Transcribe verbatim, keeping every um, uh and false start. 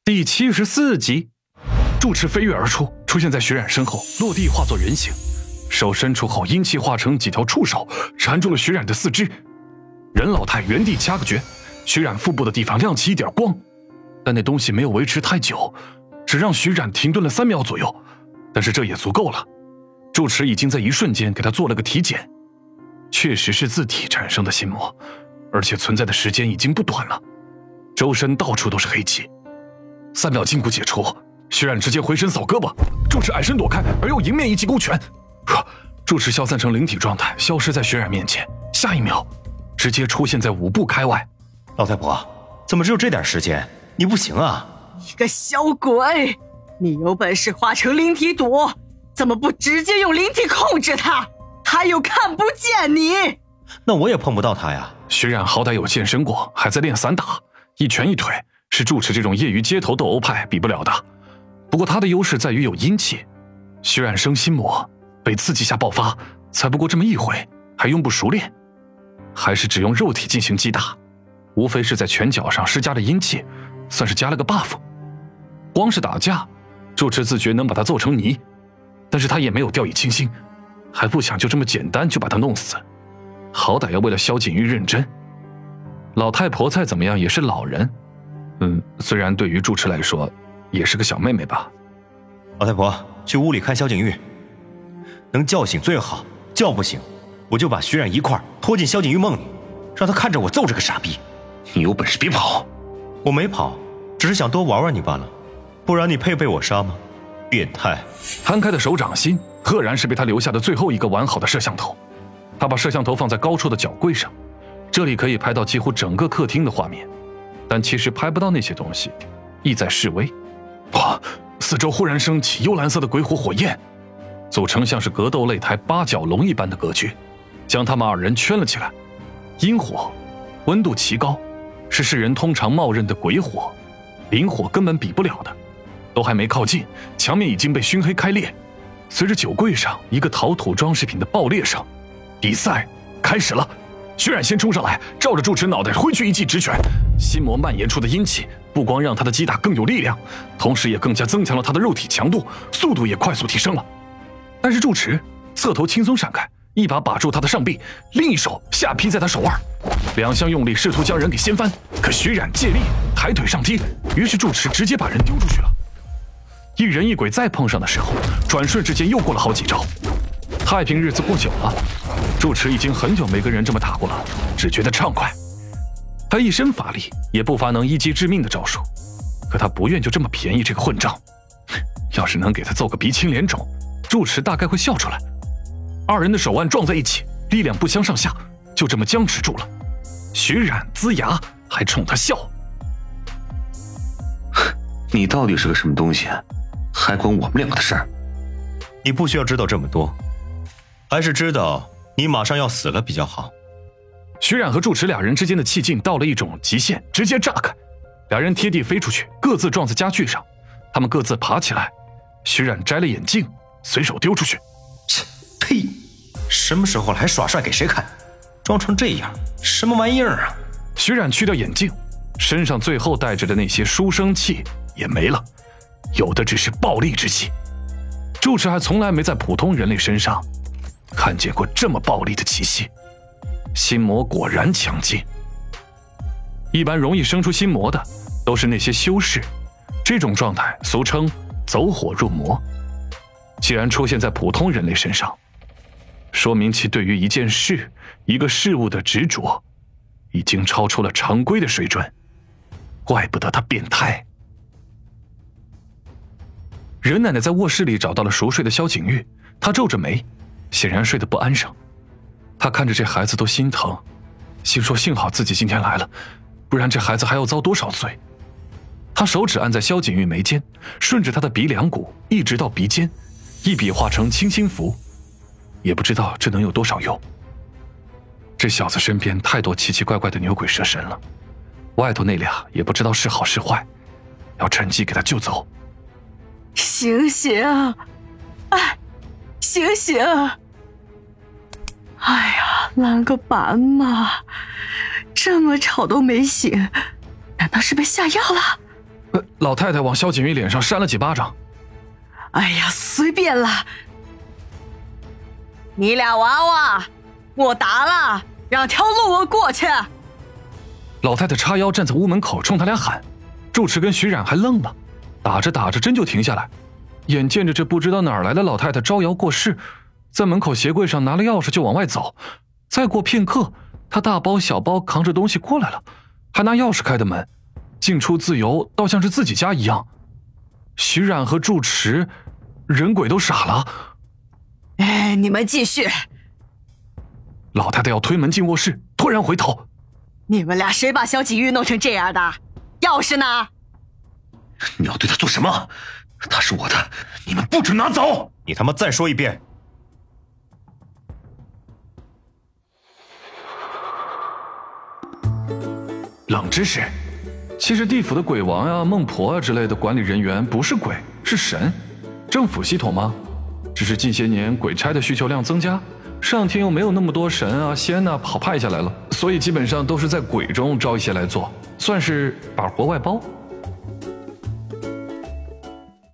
第七十四集，住持飞跃而出，出现在徐冉身后，落地化作人形，手伸出后，阴气化成几条触手，缠住了徐冉的四肢。任老太原地掐个诀，徐冉腹部的地方亮起一点光，但那东西没有维持太久，只让徐冉停顿了三秒左右，但是这也足够了。住持已经在一瞬间给他做了个体检，确实是自体产生的心魔，而且存在的时间已经不短了，周身到处都是黑气。三秒禁锢解除，徐冉直接回身扫胳膊，住持矮身躲开，而又迎面一记勾拳，住持消散成灵体状态，消失在徐冉面前，下一秒直接出现在五步开外。 老太婆，怎么只有这点时间？你不行啊！ 你个小鬼，你有本事化成灵体躲，怎么不直接用灵体控制他？他又看不见你。 那我也碰不到他呀。 徐冉好歹有健身过，还在练散打，一拳一腿是住持这种业余街头斗殴派比不了的。不过他的优势在于有阴气，徐冉生心魔，被刺激下爆发，才不过这么一回，还用不熟练，还是只用肉体进行击打，无非是在拳脚上施加了阴气，算是加了个 buff。 光是打架，住持自觉能把他揍成泥，但是他也没有掉以轻心，还不想就这么简单就把他弄死，好歹要为了萧景玉认真。老太婆再怎么样也是老人，嗯，虽然对于住持来说也是个小妹妹吧。 老太婆，去屋里看萧景玉，能叫醒最好，叫不醒我就把徐冉一块拖进萧景玉梦里，让他看着我揍这个傻逼。 你有本事别跑！ 我没跑，只是想多玩玩你罢了，不然你配被我杀吗？变态！ 摊开的手掌心赫然是被他留下的最后一个完好的摄像头。他把摄像头放在高处的脚柜上，这里可以拍到几乎整个客厅的画面，但其实拍不到那些东西，意在示威。哇！四周忽然升起幽蓝色的鬼火火焰，组成像是格斗擂台八角笼一般的格局，将他们二人圈了起来。阴火温度奇高，是世人通常冒认的鬼火，灵火根本比不了的。都还没靠近，墙面已经被熏黑开裂。随着酒柜上一个陶土装饰品的爆裂声，比赛开始了。徐冉先冲上来，照着住持脑袋挥去一记直拳，心魔蔓延出的阴气不光让他的击打更有力量，同时也更加增强了他的肉体强度，速度也快速提升了。但是住持侧头轻松闪开，一把把住他的上臂，另一手下劈在他手腕，两相用力试图将人给掀翻，可徐冉借力抬腿上踢，于是住持直接把人丢出去了。一人一鬼再碰上的时候，转瞬之间又过了好几招。太平日子过久了，住持已经很久没跟人这么打过了，只觉得畅快。他一身法力，也不乏能一击致命的招数，可他不愿就这么便宜这个混账。要是能给他揍个鼻青脸肿，住持大概会笑出来。二人的手腕撞在一起，力量不相上下，就这么僵持住了。徐冉呲牙，还冲他笑：“ 你到底是个什么东西？还管我们两个的事儿？” 你不需要知道这么多，还是知道你马上要死了比较好。 徐冉和住持俩人之间的气劲到了一种极限，直接炸开，俩人贴地飞出去，各自撞在家具上。他们各自爬起来，徐冉摘了眼镜，随手丢出去。 切，呸！什么时候了还耍帅给谁看？装成这样，什么玩意儿啊！ 徐冉去掉眼镜，身上最后带着的那些书生气也没了，有的只是暴戾之气。住持还从来没在普通人类身上看见过这么暴戾的气息，心魔果然强劲。一般容易生出心魔的都是那些修士，这种状态俗称走火入魔。既然出现在普通人类身上，说明其对于一件事、一个事物的执着已经超出了常规的水准，怪不得他变态。任奶奶在卧室里找到了熟睡的萧景玉，她皱着眉，显然睡得不安生。她看着这孩子都心疼，心说幸好自己今天来了，不然这孩子还要遭多少罪。她手指按在萧景玉眉间，顺着他的鼻梁骨一直到鼻尖，一笔画成清心符，也不知道这能有多少用。这小子身边太多奇奇怪怪的牛鬼蛇神了，外头那俩也不知道是好是坏，要趁机给他救走。 醒醒！哎，醒醒！哎呀，蓝个板嘛，这么吵都没醒，难道是被下药了？ 呃，老老太太往萧景玉脸上扇了几巴掌。 哎呀，随便了。你俩娃娃，我打了，让条路我过去。 老太太叉腰站在屋门口，冲他俩喊。住持跟徐冉还愣了，打着打着真就停下来，眼见着这不知道哪儿来的老太太招摇过市，在门口鞋柜上拿了钥匙就往外走。再过片刻，她大包小包扛着东西过来了，还拿钥匙开的门，进出自由，倒像是自己家一样。徐冉和住持人鬼都傻了。 哎，你们继续。 老太太要推门进卧室，突然回头， 你们俩谁把萧景玉弄成这样的？钥匙呢？ 你要对他做什么？他是我的，你们不准拿走！ 你他妈再说一遍！ 冷知识，其实地府的鬼王呀、孟婆啊之类的管理人员不是鬼，是神。政府系统吗？只是近些年鬼差的需求量增加，上天又没有那么多神啊仙啊跑派下来了，所以基本上都是在鬼中招一些来做，算是把活外包。